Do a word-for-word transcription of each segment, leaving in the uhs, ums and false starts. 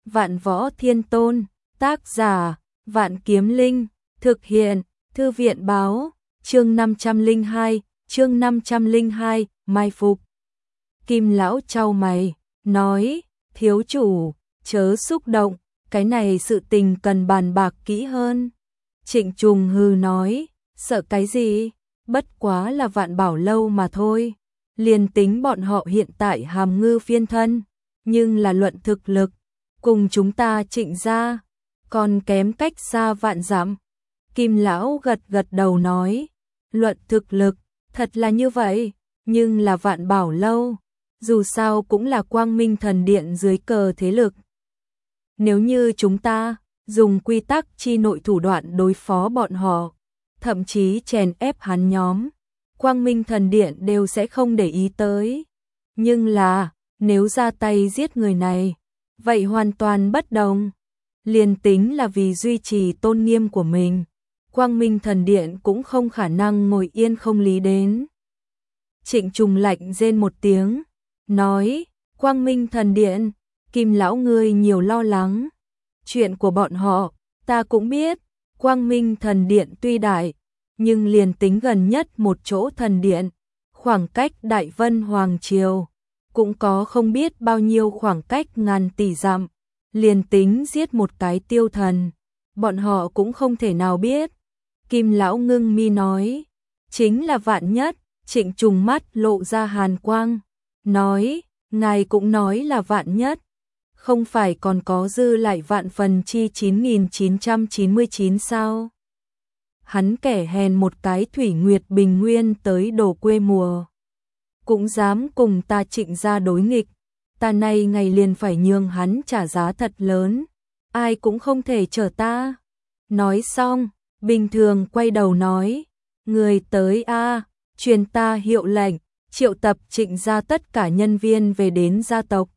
Vạn Võ Thiên Tôn, tác giả, Vạn Kiếm Linh, thực hiện, Thư viện báo, chương năm trăm lẻ hai, chương năm trăm lẻ hai, mai phục. Kim lão chau mày, nói, thiếu chủ, chớ xúc động, cái này sự tình cần bàn bạc kỹ hơn. Trịnh Trùng hừ nói, sợ cái gì, bất quá là Vạn Bảo lâu mà thôi. Liền tính bọn họ hiện tại hàm ngư phiên thân, nhưng là luận thực lực, cùng chúng ta Trịnh gia, còn kém cách xa vạn dặm. Kim lão gật gật đầu nói, luận thực lực, thật là như vậy, nhưng là Vạn Bảo lâu, dù sao cũng là Quang Minh Thần Điện dưới cờ thế lực. Nếu như chúng ta dùng quy tắc chi nội thủ đoạn đối phó bọn họ, thậm chí chèn ép hắn nhóm, Quang Minh Thần Điện đều sẽ không để ý tới. Nhưng là, nếu ra tay giết người này, vậy hoàn toàn bất đồng. Liền tính là vì duy trì tôn nghiêm của mình, Quang Minh Thần Điện cũng không khả năng ngồi yên không lý đến. Trịnh Trùng lạnh rên một tiếng, nói, Quang Minh Thần Điện, Kim lão ngươi nhiều lo lắng. Chuyện của bọn họ, ta cũng biết, Quang Minh Thần Điện tuy đại, nhưng liền tính gần nhất một chỗ thần điện, khoảng cách Đại Vân Hoàng Triều, cũng có không biết bao nhiêu khoảng cách ngàn tỷ dặm, liền tính giết một cái tiêu thần, bọn họ cũng không thể nào biết. Kim lão ngưng mi nói, chính là vạn nhất. Trịnh Trùng mắt lộ ra hàn quang, nói, ngài cũng nói là vạn nhất, không phải còn có dư lại vạn phần chi chín nghìn chín trăm chín mươi chín sao? Hắn kẻ hèn một cái Thủy Nguyệt Bình Nguyên tới đổ quê mùa, cũng dám cùng ta Trịnh gia đối nghịch, ta nay ngày liền phải nhường hắn trả giá thật lớn, ai cũng không thể chở ta. Nói xong, bình thường quay đầu nói, người tới a, truyền ta hiệu lệnh, triệu tập Trịnh gia tất cả nhân viên về đến gia tộc.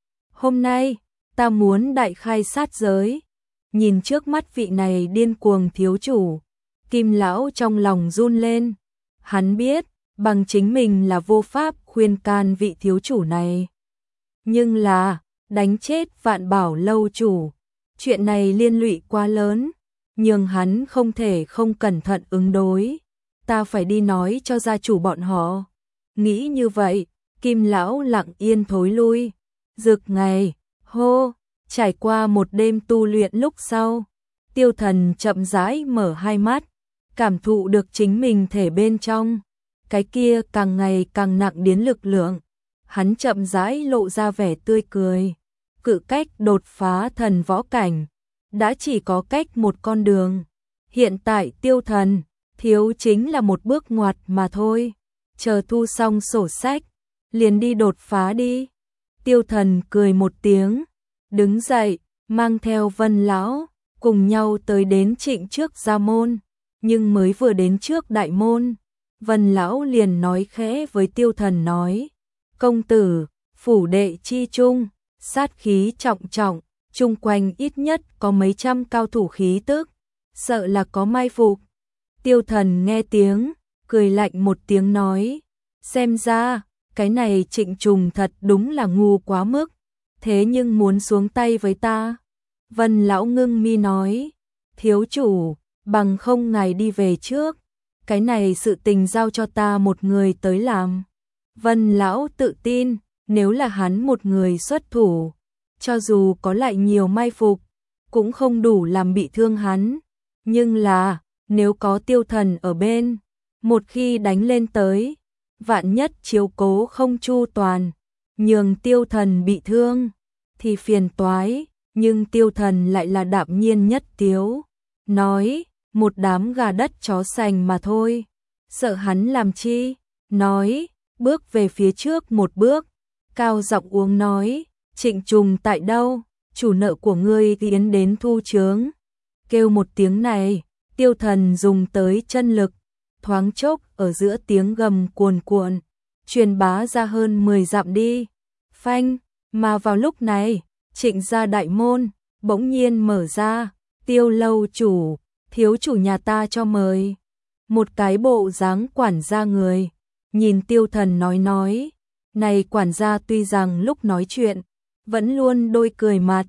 Hôm nay, ta muốn đại khai sát giới. Nhìn trước mắt vị này điên cuồng thiếu chủ, Kim lão trong lòng run lên. Hắn biết, bằng chính mình là vô pháp khuyên can vị thiếu chủ này. Nhưng là, đánh chết Vạn Bảo lâu chủ, chuyện này liên lụy quá lớn, nhưng hắn không thể không cẩn thận ứng đối. Ta phải đi nói cho gia chủ bọn họ. Nghĩ như vậy, Kim lão lặng yên thối lui. Rực ngày, hô, trải qua một đêm tu luyện lúc sau, Tiêu Thần chậm rãi mở hai mắt, cảm thụ được chính mình thể bên trong, cái kia càng ngày càng nặng đến lực lượng. Hắn chậm rãi lộ ra vẻ tươi cười. Cự cách đột phá thần võ cảnh, đã chỉ có cách một con đường. Hiện tại Tiêu Thần thiếu chính là một bước ngoặt mà thôi, chờ thu xong sổ sách, liền đi đột phá đi. Tiêu Thần cười một tiếng, đứng dậy, mang theo Vân lão, cùng nhau tới đến Trịnh trước gia môn, nhưng mới vừa đến trước đại môn, Vân lão liền nói khẽ với Tiêu Thần nói, công tử, phủ đệ chi trung, sát khí trọng trọng, chung quanh ít nhất có mấy trăm cao thủ khí tức, sợ là có mai phục. Tiêu Thần nghe tiếng, cười lạnh một tiếng nói, xem ra, cái này Trịnh Trùng thật đúng là ngu quá mức, thế nhưng muốn xuống tay với ta. Vân lão ngưng mi nói, thiếu chủ, bằng không ngài đi về trước, cái này sự tình giao cho ta một người tới làm. Vân lão tự tin, nếu là hắn một người xuất thủ, cho dù có lại nhiều mai phục, cũng không đủ làm bị thương hắn, nhưng là nếu có Tiêu Thần ở bên, một khi đánh lên tới, vạn nhất chiếu cố không chu toàn, nhường Tiêu Thần bị thương, thì phiền toái. Nhưng Tiêu Thần lại là đạm nhiên nhất tiếu, nói, một đám gà đất chó sành mà thôi, sợ hắn làm chi, nói, bước về phía trước một bước, cao giọng uống nói, Trịnh Trùng tại đâu, chủ nợ của ngươi tiến đến thu chướng. Kêu một tiếng này, Tiêu Thần dùng tới chân lực, thoáng chốc ở giữa tiếng gầm cuồn cuộn, truyền bá ra hơn mười dặm đi. Phanh, mà vào lúc này, Trịnh gia đại môn bỗng nhiên mở ra, Tiêu lâu chủ, thiếu chủ nhà ta cho mời. Một cái bộ dáng quản gia người, nhìn Tiêu Thần nói nói, này quản gia tuy rằng lúc nói chuyện vẫn luôn đôi cười mặt,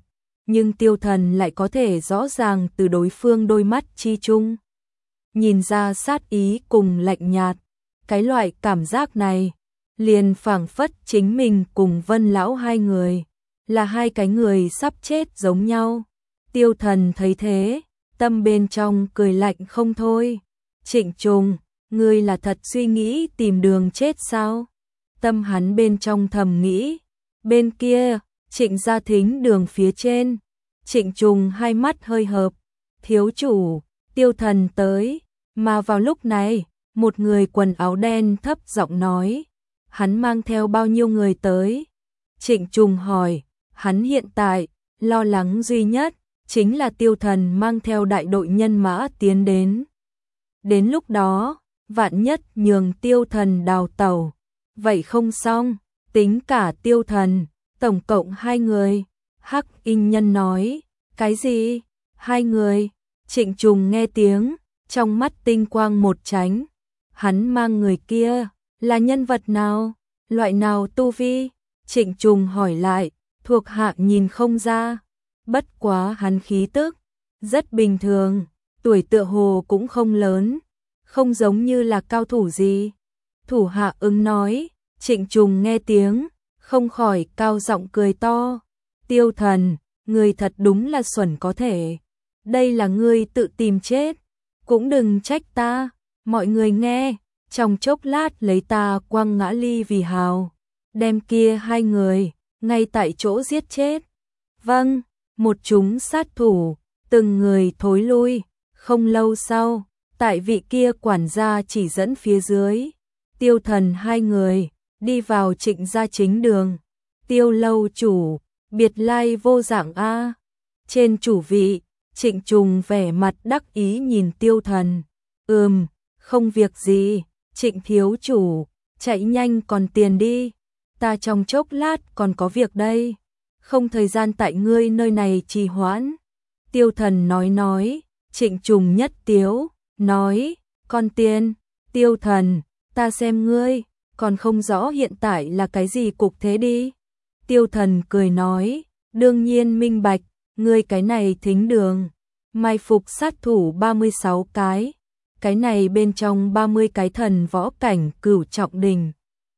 nhưng Tiêu Thần lại có thể rõ ràng từ đối phương đôi mắt chi chung nhìn ra sát ý cùng lạnh nhạt. Cái loại cảm giác này liền phảng phất chính mình cùng Vân lão hai người là hai cái người sắp chết giống nhau. Tiêu Thần thấy thế, tâm bên trong cười lạnh không thôi. Trịnh Trùng, ngươi là thật suy nghĩ tìm đường chết sao? Tâm hắn bên trong thầm nghĩ. Bên kia, Trịnh Gia Thính đường phía trên, Trịnh Trùng hai mắt hơi hợp. Thiếu chủ, Tiêu Thần tới. Mà vào lúc này, một người quần áo đen thấp giọng nói, hắn mang theo bao nhiêu người tới? Trịnh Trùng hỏi, hắn hiện tại, lo lắng duy nhất, chính là Tiêu Thần mang theo đại đội nhân mã tiến đến. Đến lúc đó, vạn nhất nhường Tiêu Thần đào tẩu, vậy không xong, tính cả Tiêu Thần, tổng cộng hai người. Hắc Y Nhân nói, cái gì? Hai người? Trịnh Trùng nghe tiếng, trong mắt tinh quang một tránh. Hắn mang người kia, là nhân vật nào? Loại nào tu vi? Trịnh Trùng hỏi lại, thuộc hạ nhìn không ra. Bất quá hắn khí tức, rất bình thường, tuổi tựa hồ cũng không lớn, không giống như là cao thủ gì. Thủ hạ ứng nói, Trịnh Trùng nghe tiếng, không khỏi cao giọng cười to. Tiêu Thần, người thật đúng là xuẩn có thể. Đây là ngươi tự tìm chết, cũng đừng trách ta. Mọi người nghe, trong chốc lát lấy ta quăng ngã ly vì hào, đem kia hai người, ngay tại chỗ giết chết. Vâng, một chúng sát thủ, từng người thối lui. Không lâu sau, tại vị kia quản gia chỉ dẫn phía dưới, Tiêu Thần hai người, đi vào Trịnh gia chính đường. Tiêu lâu chủ, biệt lai vô dạng a. Trên chủ vị, Trịnh Trùng vẻ mặt đắc ý nhìn Tiêu Thần. Ừm, không việc gì, Trịnh thiếu chủ, chạy nhanh còn tiền đi. Ta trong chốc lát còn có việc đây, không thời gian tại ngươi nơi này trì hoãn. Tiêu Thần nói nói, Trịnh Trùng nhất tiếu, nói, con tiền. Tiêu Thần, ta xem ngươi, còn không rõ hiện tại là cái gì cục thế đi. Tiêu Thần cười nói, đương nhiên minh bạch, ngươi cái này thính đường, mai phục sát thủ ba mươi sáu cái, cái này bên trong ba mươi cái thần võ cảnh cửu trọng đình,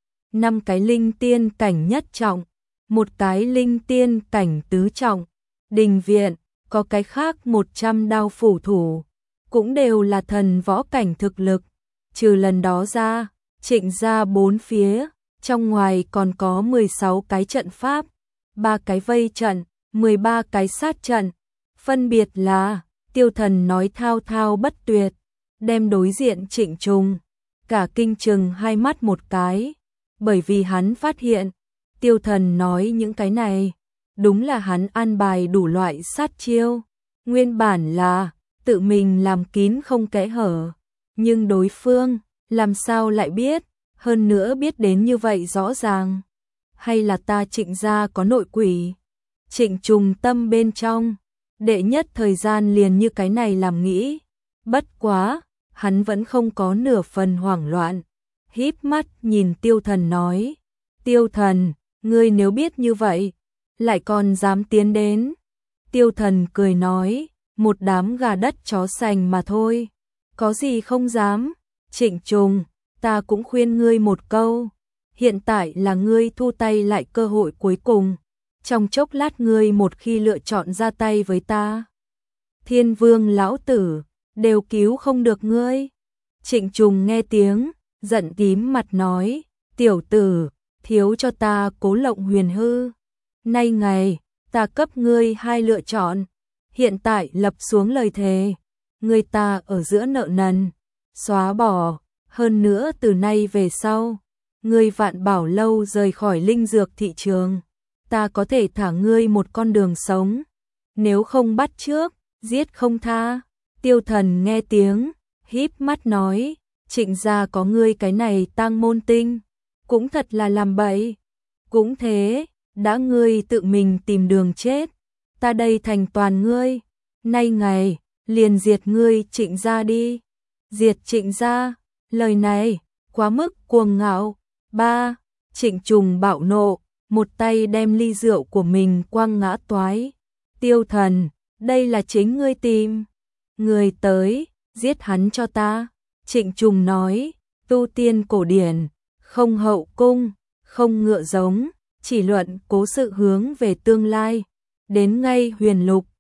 năm cái linh tiên cảnh nhất trọng, một cái linh tiên cảnh tứ trọng, đình viện, có cái khác một trăm đao phủ thủ, cũng đều là thần võ cảnh thực lực. Trừ lần đó ra, Trịnh gia bốn phía, trong ngoài còn có mười sáu cái trận pháp, ba cái vây trận, mười ba cái sát trận, phân biệt là, Tiêu Thần nói thao thao bất tuyệt, đem đối diện Trịnh Trùng, cả kinh chừng hai mắt một cái, bởi vì hắn phát hiện, Tiêu Thần nói những cái này, đúng là hắn an bài đủ loại sát chiêu, nguyên bản là, tự mình làm kín không kẽ hở, nhưng đối phương, làm sao lại biết, hơn nữa biết đến như vậy rõ ràng, hay là ta Trịnh gia có nội quỷ. Trịnh Trùng tâm bên trong, đệ nhất thời gian liền như cái này làm nghĩ, bất quá, hắn vẫn không có nửa phần hoảng loạn, híp mắt nhìn Tiêu Thần nói, Tiêu Thần, ngươi nếu biết như vậy, lại còn dám tiến đến. Tiêu Thần cười nói, một đám gà đất chó sành mà thôi, có gì không dám. Trịnh Trùng, ta cũng khuyên ngươi một câu, hiện tại là ngươi thu tay lại cơ hội cuối cùng, trong chốc lát ngươi một khi lựa chọn ra tay với ta, Thiên Vương lão tử, đều cứu không được ngươi. Trịnh Trùng nghe tiếng, giận tím mặt nói, tiểu tử, thiếu cho ta Cố Lộng Huyền hư. Nay ngày, ta cấp ngươi hai lựa chọn, hiện tại lập xuống lời thề, ngươi ta ở giữa nợ nần, xóa bỏ, hơn nữa từ nay về sau, ngươi Vạn Bảo lâu rời khỏi linh dược thị trường, ta có thể thả ngươi một con đường sống, nếu không bắt trước, giết không tha. Tiêu Thần nghe tiếng, híp mắt nói, Trịnh gia có ngươi cái này tang môn tinh, cũng thật là làm bậy. Cũng thế, đã ngươi tự mình tìm đường chết, ta đây thành toàn ngươi, nay ngày, liền diệt ngươi Trịnh gia đi. Diệt Trịnh gia, lời này, quá mức cuồng ngạo. Ba, Trịnh Trùng bạo nộ, một tay đem ly rượu của mình quăng ngã toái. Tiêu Thần, đây là chính ngươi tìm người tới, giết hắn cho ta. Trịnh Trùng nói, tu tiên cổ điển, không hậu cung, không ngựa giống, chỉ luận cố sự hướng về tương lai. Đến ngay huyền lục,